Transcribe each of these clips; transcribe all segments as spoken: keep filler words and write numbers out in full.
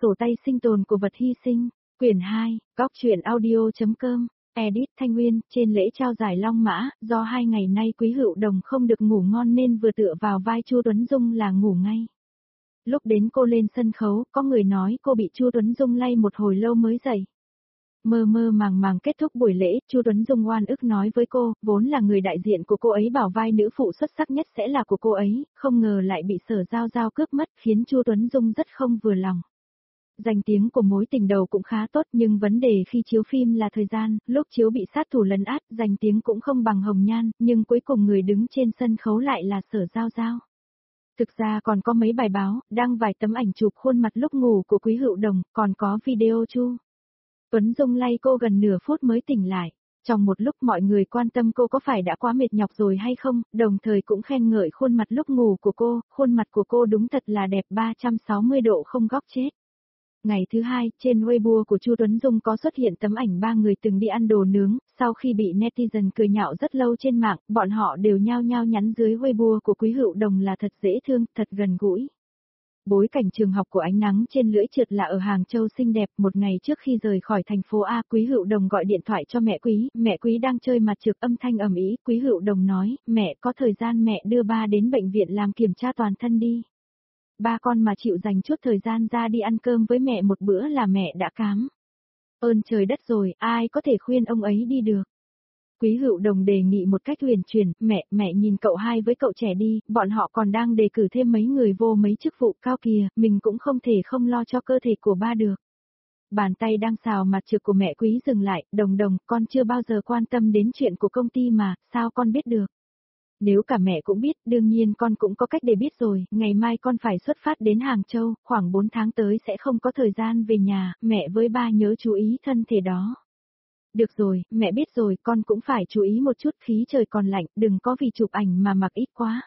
sổ tay sinh tồn của vật hy sinh, quyển hai, góc truyện audio.com, edit Thanh Nguyên, trên lễ trao giải Long Mã, do hai ngày nay Quý Hữu Đồng không được ngủ ngon nên vừa tựa vào vai Chu Tuấn Dung là ngủ ngay. Lúc đến cô lên sân khấu, có người nói cô bị Chu Tuấn Dung lay một hồi lâu mới dậy. Mơ mơ màng màng kết thúc buổi lễ, Chu Tuấn Dung oan ức nói với cô, vốn là người đại diện của cô ấy bảo vai nữ phụ xuất sắc nhất sẽ là của cô ấy, không ngờ lại bị Sở Giao Giao cướp mất, khiến Chu Tuấn Dung rất không vừa lòng. Danh tiếng của mối tình đầu cũng khá tốt nhưng vấn đề khi chiếu phim là thời gian, lúc chiếu bị sát thủ lấn át, danh tiếng cũng không bằng Hồng Nhan, nhưng cuối cùng người đứng trên sân khấu lại là Sở Giao Giao. Thực ra còn có mấy bài báo, đăng vài tấm ảnh chụp khuôn mặt lúc ngủ của Quý Hữu Đồng, còn có video Chu Tuấn Dung lay cô gần nửa phút mới tỉnh lại. Trong một lúc mọi người quan tâm cô có phải đã quá mệt nhọc rồi hay không, đồng thời cũng khen ngợi khuôn mặt lúc ngủ của cô, khuôn mặt của cô đúng thật là đẹp ba trăm sáu mươi độ không góc chết. Ngày thứ hai, trên Weibo của Chu Tuấn Dung có xuất hiện tấm ảnh ba người từng đi ăn đồ nướng, sau khi bị netizen cười nhạo rất lâu trên mạng, bọn họ đều nhao nhao nhắn dưới Weibo của Quý Hữu Đồng là thật dễ thương, thật gần gũi. Bối cảnh trường học của ánh nắng trên lưỡi trượt là ở Hàng Châu xinh đẹp, một ngày trước khi rời khỏi thành phố A, Quý Hữu Đồng gọi điện thoại cho mẹ Quý, mẹ Quý đang chơi mặt trượt âm thanh ầm ĩ, Quý Hữu Đồng nói, mẹ có thời gian mẹ đưa ba đến bệnh viện làm kiểm tra toàn thân đi. Ba con mà chịu dành chút thời gian ra đi ăn cơm với mẹ một bữa là mẹ đã cám. Ơn trời đất rồi, ai có thể khuyên ông ấy đi được. Quý Hữu Đồng đề nghị một cách huyền chuyển, mẹ, mẹ nhìn cậu hai với cậu trẻ đi, bọn họ còn đang đề cử thêm mấy người vô mấy chức vụ cao kìa, mình cũng không thể không lo cho cơ thể của ba được. Bàn tay đang xào mặt trượt của mẹ Quý dừng lại, Đồng Đồng, con chưa bao giờ quan tâm đến chuyện của công ty mà, sao con biết được? Nếu cả mẹ cũng biết, đương nhiên con cũng có cách để biết rồi, ngày mai con phải xuất phát đến Hàng Châu, khoảng bốn tháng tới sẽ không có thời gian về nhà, mẹ với ba nhớ chú ý thân thể đó. Được rồi, mẹ biết rồi, con cũng phải chú ý một chút, khí trời còn lạnh, đừng có vì chụp ảnh mà mặc ít quá.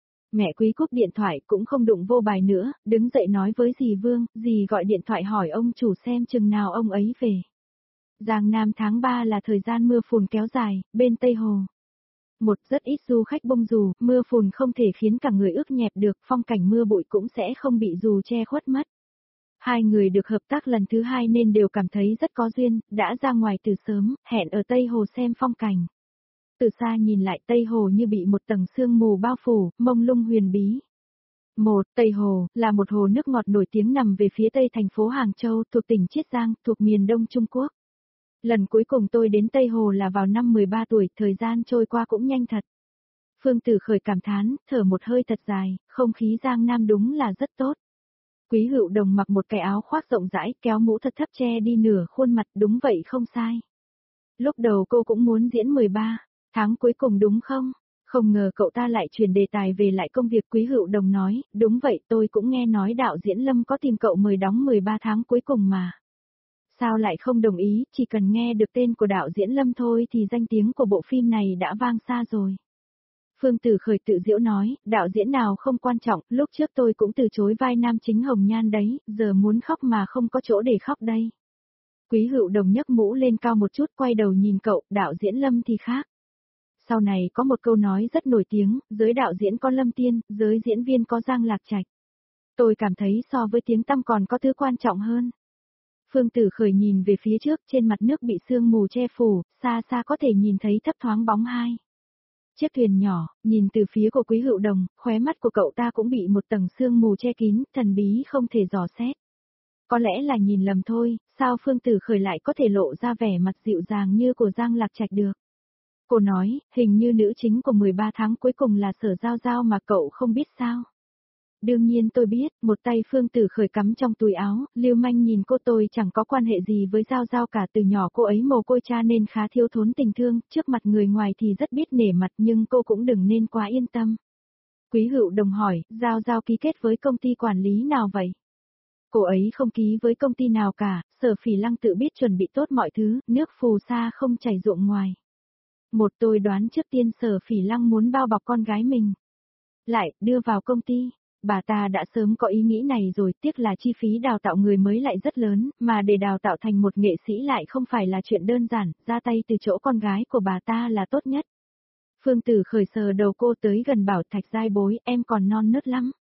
Mẹ Quý cúp điện thoại cũng không đụng vô bài nữa, đứng dậy nói với dì Vương, dì gọi điện thoại hỏi ông chủ xem chừng nào ông ấy về. Giang Nam tháng ba là thời gian mưa phùn kéo dài, bên Tây Hồ. Một rất ít du khách bông dù, mưa phùn không thể khiến cả người ướt nhẹp được, phong cảnh mưa bụi cũng sẽ không bị dù che khuất mất. Hai người được hợp tác lần thứ hai nên đều cảm thấy rất có duyên, đã ra ngoài từ sớm, hẹn ở Tây Hồ xem phong cảnh. Từ xa nhìn lại Tây Hồ như bị một tầng sương mù bao phủ, mông lung huyền bí. Một, Tây Hồ, là một hồ nước ngọt nổi tiếng nằm về phía tây thành phố Hàng Châu, thuộc tỉnh Chiết Giang, thuộc miền đông Trung Quốc. Lần cuối cùng tôi đến Tây Hồ là vào năm mười ba tuổi, thời gian trôi qua cũng nhanh thật. Phương Tử Khởi cảm thán, thở một hơi thật dài, không khí Giang Nam đúng là rất tốt. Quý Hữu Đồng mặc một cái áo khoác rộng rãi, kéo mũ thật thấp che đi nửa khuôn mặt, đúng vậy không sai. Lúc đầu cô cũng muốn diễn mười ba tháng cuối cùng đúng không? Không ngờ cậu ta lại chuyển đề tài về lại công việc. Quý Hữu Đồng nói, đúng vậy tôi cũng nghe nói đạo diễn Lâm có tìm cậu mời đóng mười ba tháng cuối cùng mà. Sao lại không đồng ý, chỉ cần nghe được tên của đạo diễn Lâm thôi thì danh tiếng của bộ phim này đã vang xa rồi. Phương Tử Khởi tự giễu nói, đạo diễn nào không quan trọng, lúc trước tôi cũng từ chối vai nam chính Hồng Nhan đấy, giờ muốn khóc mà không có chỗ để khóc đây. Quý Hữu Đồng nhấc mũ lên cao một chút quay đầu nhìn cậu, đạo diễn Lâm thì khác. Sau này có một câu nói rất nổi tiếng, giới đạo diễn có Lâm Tiên, giới diễn viên có Giang Lạc Trạch. Tôi cảm thấy so với tiếng tăm còn có thứ quan trọng hơn. Phương Tử Khởi nhìn về phía trước, trên mặt nước bị sương mù che phủ, xa xa có thể nhìn thấy thấp thoáng bóng hai chiếc thuyền nhỏ, nhìn từ phía của Quý Hữu Đồng, khóe mắt của cậu ta cũng bị một tầng sương mù che kín, thần bí không thể dò xét. Có lẽ là nhìn lầm thôi, sao Phương Tử Khởi lại có thể lộ ra vẻ mặt dịu dàng như của Giang Lạc Trạch được. Cô nói, hình như nữ chính của mười ba tháng cuối cùng là Sở Giao Giao mà cậu không biết sao. Đương nhiên tôi biết, một tay Phương Tử Khởi cắm trong túi áo, lưu manh nhìn cô. Tôi chẳng có quan hệ gì với Giao Giao cả, từ nhỏ cô ấy mồ côi cha nên khá thiếu thốn tình thương, trước mặt người ngoài thì rất biết nể mặt nhưng cô cũng đừng nên quá yên tâm. Quý Hữu Đồng hỏi, Giao Giao ký kết với công ty quản lý nào vậy? Cô ấy không ký với công ty nào cả, Sở Phỉ Lăng tự biết chuẩn bị tốt mọi thứ, nước phù sa không chảy ruộng ngoài. Một tôi đoán trước tiên Sở Phỉ Lăng muốn bao bọc con gái mình. Lại, đưa vào công ty. Bà ta đã sớm có ý nghĩ này rồi, tiếc là chi phí đào tạo người mới lại rất lớn, mà để đào tạo thành một nghệ sĩ lại không phải là chuyện đơn giản, ra tay từ chỗ con gái của bà ta là tốt nhất. Phương Tử Khởi sờ đầu cô tới gần bảo, Thạch Giai bối, em còn non nớt lắm.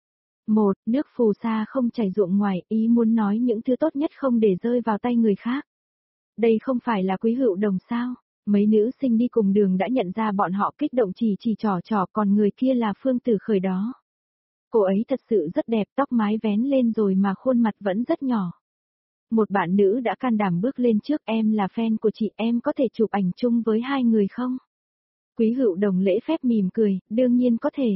Một, nước phù sa không chảy ruộng ngoài, ý muốn nói những thứ tốt nhất không để rơi vào tay người khác. Đây không phải là Quý Hữu Đồng sao? Mấy nữ sinh đi cùng đường đã nhận ra bọn họ kích động chỉ chỉ trò trò, còn người kia là Phương Tử Khởi đó. Cô ấy thật sự rất đẹp, tóc mái vén lên rồi mà khuôn mặt vẫn rất nhỏ. Một bạn nữ đã can đảm bước lên trước, em là fan của chị, em có thể chụp ảnh chung với hai người không? Quý Hữu Đồng lễ phép mỉm cười, đương nhiên có thể.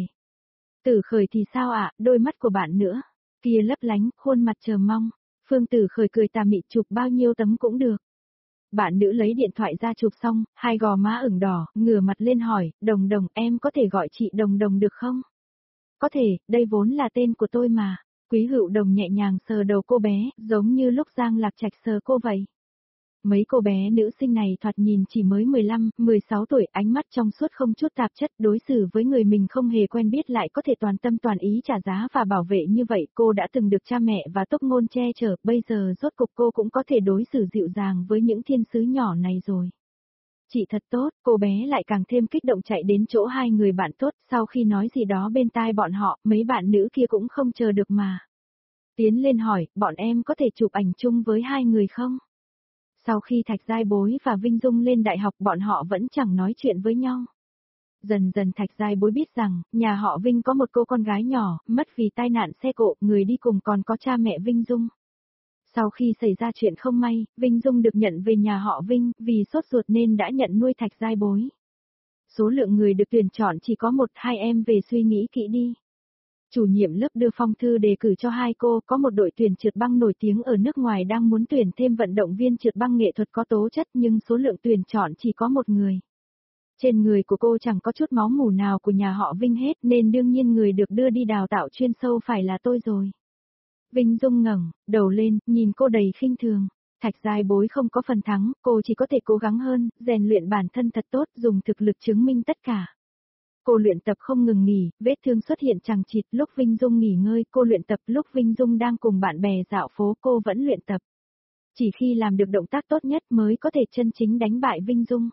Tử Khởi thì sao ạ, đôi mắt của bạn nữa. Kia lấp lánh, khuôn mặt chờ mong. Phương Tử Khởi cười tà mị, chụp bao nhiêu tấm cũng được. Bạn nữ lấy điện thoại ra chụp xong, hai gò má ửng đỏ, ngửa mặt lên hỏi, Đồng Đồng, em có thể gọi chị Đồng Đồng được không? Có thể, đây vốn là tên của tôi mà. Quý Hữu Đồng nhẹ nhàng sờ đầu cô bé, giống như lúc Giang Lạc Trạch sờ cô vậy. Mấy cô bé nữ sinh này thoạt nhìn chỉ mới mười lăm, mười sáu tuổi, ánh mắt trong suốt không chút tạp chất, đối xử với người mình không hề quen biết lại có thể toàn tâm toàn ý trả giá và bảo vệ như vậy. Cô đã từng được cha mẹ và túc ngôn che chở, bây giờ rốt cục cô cũng có thể đối xử dịu dàng với những thiên sứ nhỏ này rồi. Chị thật tốt, cô bé lại càng thêm kích động chạy đến chỗ hai người bạn tốt, sau khi nói gì đó bên tai bọn họ, mấy bạn nữ kia cũng không chờ được mà. Tiến lên hỏi, bọn em có thể chụp ảnh chung với hai người không? Sau khi Thạch Giai Bối và Vinh Dung lên đại học bọn họ vẫn chẳng nói chuyện với nhau. Dần dần Thạch Giai Bối biết rằng, nhà họ Vinh có một cô con gái nhỏ, mất vì tai nạn xe cộ, người đi cùng còn có cha mẹ Vinh Dung. Sau khi xảy ra chuyện không may, Vinh Dung được nhận về nhà họ Vinh, vì sốt ruột nên đã nhận nuôi Thạch Giai Bối. Số lượng người được tuyển chọn chỉ có một, hai em về suy nghĩ kỹ đi. Chủ nhiệm lớp đưa phong thư đề cử cho hai cô, có một đội tuyển trượt băng nổi tiếng ở nước ngoài đang muốn tuyển thêm vận động viên trượt băng nghệ thuật có tố chất nhưng số lượng tuyển chọn chỉ có một người. Trên người của cô chẳng có chút máu mủ nào của nhà họ Vinh hết nên đương nhiên người được đưa đi đào tạo chuyên sâu phải là tôi rồi. Vinh Dung ngẩng đầu lên, nhìn cô đầy khinh thường. Thạch Giai Bối không có phần thắng, cô chỉ có thể cố gắng hơn, rèn luyện bản thân thật tốt, dùng thực lực chứng minh tất cả. Cô luyện tập không ngừng nghỉ, vết thương xuất hiện chằng chịt, lúc Vinh Dung nghỉ ngơi, cô luyện tập, lúc Vinh Dung đang cùng bạn bè dạo phố cô vẫn luyện tập. Chỉ khi làm được động tác tốt nhất mới có thể chân chính đánh bại Vinh Dung.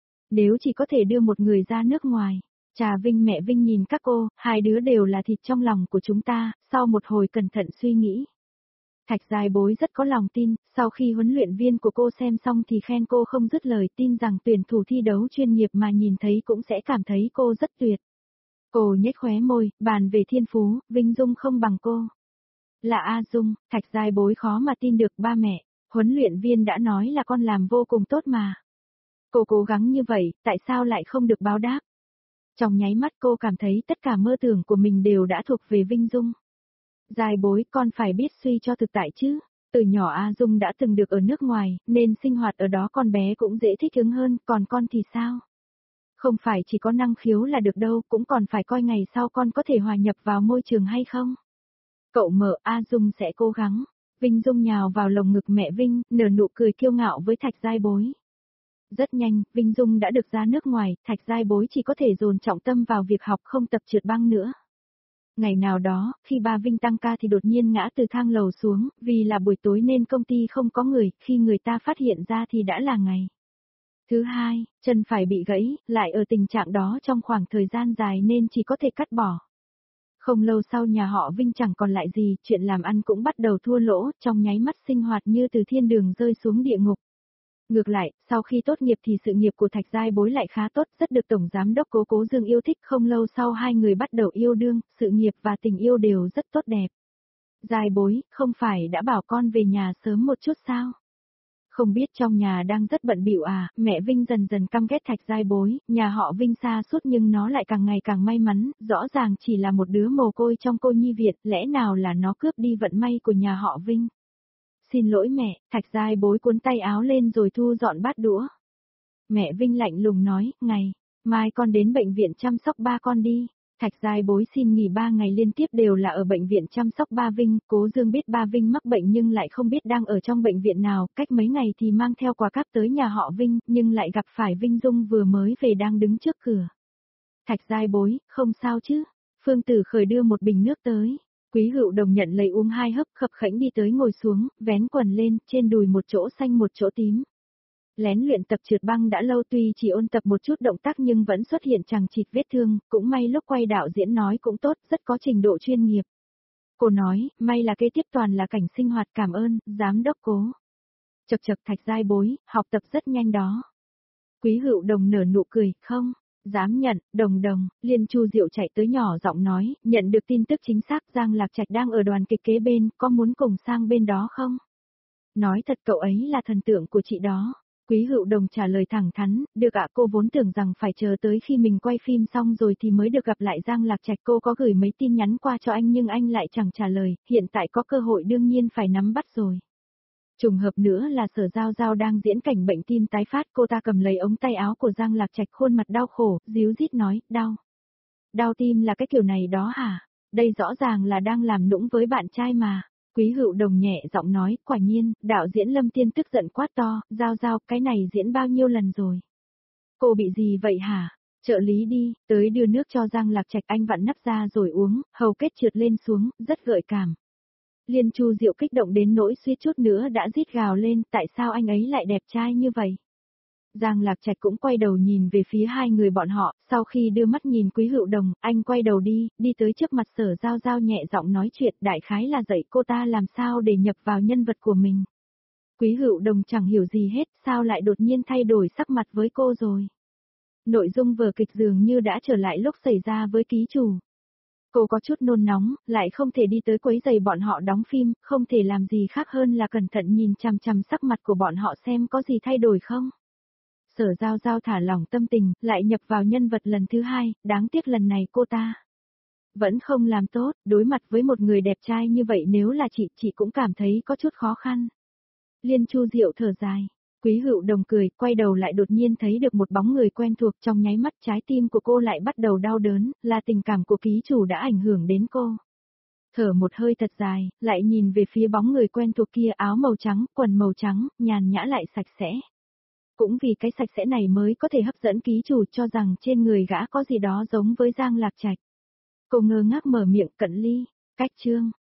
Nếu chỉ có thể đưa một người ra nước ngoài, cha Vinh mẹ Vinh nhìn các cô, hai đứa đều là thịt trong lòng của chúng ta, sau một hồi cẩn thận suy nghĩ. Thạch Giai Bối rất có lòng tin, sau khi huấn luyện viên của cô xem xong thì khen cô không dứt lời, tin rằng tuyển thủ thi đấu chuyên nghiệp mà nhìn thấy cũng sẽ cảm thấy cô rất tuyệt. Cô nhếch khóe môi, bàn về thiên phú, Vinh Dung không bằng cô. Là A Dung, Thạch Giai Bối khó mà tin được, ba mẹ, huấn luyện viên đã nói là con làm vô cùng tốt mà. Cô cố gắng như vậy, tại sao lại không được báo đáp? Trong nháy mắt cô cảm thấy tất cả mơ tưởng của mình đều đã thuộc về Vinh Dung. Giai Bối, con phải biết suy cho thực tại chứ. Từ nhỏ A Dung đã từng được ở nước ngoài, nên sinh hoạt ở đó con bé cũng dễ thích ứng hơn, còn con thì sao? Không phải chỉ có năng khiếu là được đâu, cũng còn phải coi ngày sau con có thể hòa nhập vào môi trường hay không. Cậu mở, A Dung sẽ cố gắng. Vinh Dung nhào vào lồng ngực mẹ Vinh, nở nụ cười kiêu ngạo với Thạch Giai Bối. Rất nhanh, Vinh Dung đã được ra nước ngoài, Thạch Giai Bối chỉ có thể dồn trọng tâm vào việc học không tập trượt băng nữa. Ngày nào đó, khi ba Vinh tăng ca thì đột nhiên ngã từ thang lầu xuống, vì là buổi tối nên công ty không có người, khi người ta phát hiện ra thì đã là ngày. Thứ hai, chân phải bị gãy, lại ở tình trạng đó trong khoảng thời gian dài nên chỉ có thể cắt bỏ. Không lâu sau nhà họ Vinh chẳng còn lại gì, chuyện làm ăn cũng bắt đầu thua lỗ, trong nháy mắt sinh hoạt như từ thiên đường rơi xuống địa ngục. Ngược lại, sau khi tốt nghiệp thì sự nghiệp của Thạch Giai Bối lại khá tốt, rất được Tổng Giám đốc Cố Cố Dương yêu thích, không lâu sau hai người bắt đầu yêu đương, sự nghiệp và tình yêu đều rất tốt đẹp. Giai Bối, không phải đã bảo con về nhà sớm một chút sao? Không biết trong nhà đang rất bận bịu à, mẹ Vinh dần dần căm ghét Thạch Giai Bối, nhà họ Vinh xa suốt nhưng nó lại càng ngày càng may mắn, rõ ràng chỉ là một đứa mồ côi trong cô nhi viện, lẽ nào là nó cướp đi vận may của nhà họ Vinh? Xin lỗi mẹ, Thạch Giai Bối cuốn tay áo lên rồi thu dọn bát đũa. Mẹ Vinh lạnh lùng nói, ngày, mai con đến bệnh viện chăm sóc ba con đi. Thạch Giai Bối xin nghỉ ba ngày liên tiếp đều là ở bệnh viện chăm sóc ba Vinh, Cố Dương biết ba Vinh mắc bệnh nhưng lại không biết đang ở trong bệnh viện nào, cách mấy ngày thì mang theo quà cáp tới nhà họ Vinh, nhưng lại gặp phải Vinh Dung vừa mới về đang đứng trước cửa. Thạch Giai Bối, không sao chứ? Phương Tử Khởi đưa một bình nước tới. Quý Hữu Đồng nhận lấy uống hai hớp, khập khẽnh đi tới ngồi xuống, vén quần lên, trên đùi một chỗ xanh một chỗ tím. Lén luyện tập trượt băng đã lâu, tuy chỉ ôn tập một chút động tác nhưng vẫn xuất hiện chằng chịt vết thương, cũng may lúc quay đạo diễn nói cũng tốt, rất có trình độ chuyên nghiệp. Cô nói, may là kế tiếp toàn là cảnh sinh hoạt, cảm ơn, giám đốc Cố. Chật chật Thạch giai bối, học tập rất nhanh đó. Quý Hữu Đồng nở nụ cười, không, dám nhận, Đồng Đồng, Liên Chu Diệu chạy tới nhỏ giọng nói, nhận được tin tức chính xác Giang Lạc Trạch đang ở đoàn kịch kế bên, có muốn cùng sang bên đó không? Nói thật cậu ấy là thần tượng của chị đó. Quý Hữu Đồng trả lời thẳng thắn, được ạ, cô vốn tưởng rằng phải chờ tới khi mình quay phim xong rồi thì mới được gặp lại Giang Lạc Trạch. Cô có gửi mấy tin nhắn qua cho anh nhưng anh lại chẳng trả lời, hiện tại có cơ hội đương nhiên phải nắm bắt rồi. Trùng hợp nữa là Sở Giao Giao đang diễn cảnh bệnh tim tái phát, cô ta cầm lấy ống tay áo của Giang Lạc Trạch, khuôn mặt đau khổ, díu dít nói, đau. Đau tim là cái kiểu này đó hả? Đây rõ ràng là đang làm nũng với bạn trai mà. Quý Hữu Đồng nhẹ giọng nói, quả nhiên, đạo diễn Lâm Tiên tức giận quát to, Giao Giao, cái này diễn bao nhiêu lần rồi? Cô bị gì vậy hả? Trợ lý đi, tới đưa nước cho Giang Lạc Trạch, anh vặn nắp ra rồi uống, hầu kết trượt lên xuống, rất gợi cảm. Liên Chu Diệu kích động đến nỗi suýt chút nữa đã rít gào lên, tại sao anh ấy lại đẹp trai như vậy? Giang Lạc Trạch cũng quay đầu nhìn về phía hai người bọn họ, sau khi đưa mắt nhìn Quý Hữu Đồng, anh quay đầu đi, đi tới trước mặt Sở Giao Giao nhẹ giọng nói chuyện, đại khái là dạy cô ta làm sao để nhập vào nhân vật của mình. Quý Hữu Đồng chẳng hiểu gì hết, sao lại đột nhiên thay đổi sắc mặt với cô rồi. Nội dung vở kịch dường như đã trở lại lúc xảy ra với ký chủ. Cô có chút nôn nóng, lại không thể đi tới quấy giày bọn họ đóng phim, không thể làm gì khác hơn là cẩn thận nhìn chằm chằm sắc mặt của bọn họ xem có gì thay đổi không. Sở Giao Giao thả lỏng tâm tình, lại nhập vào nhân vật lần thứ hai, đáng tiếc lần này cô ta vẫn không làm tốt, đối mặt với một người đẹp trai như vậy nếu là chị, chị cũng cảm thấy có chút khó khăn. Liên Chu Diệu thở dài. Quý Hữu Đồng cười, quay đầu lại đột nhiên thấy được một bóng người quen thuộc, trong nháy mắt trái tim của cô lại bắt đầu đau đớn, là tình cảm của ký chủ đã ảnh hưởng đến cô. Thở một hơi thật dài, lại nhìn về phía bóng người quen thuộc kia, áo màu trắng, quần màu trắng, nhàn nhã lại sạch sẽ. Cũng vì cái sạch sẽ này mới có thể hấp dẫn ký chủ cho rằng trên người gã có gì đó giống với Giang Lạc Trạch. Cô ngơ ngác mở miệng, Cận Ly, cách chương.